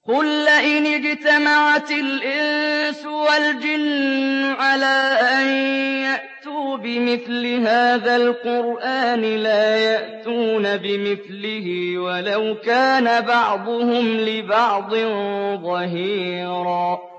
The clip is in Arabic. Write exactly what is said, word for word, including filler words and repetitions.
قُل لَّئِنِ اجْتَمَعَتِ الْإِنسُ وَالْجِنُّ عَلَىٰ أَن يَأْتُوا بِمِثْلِ هَٰذَا الْقُرْآنِ لَا يَأْتُونَ بِمِثْلِهِ وَلَوْ كَانَ بَعْضُهُمْ لِبَعْضٍ ظَهِيرًا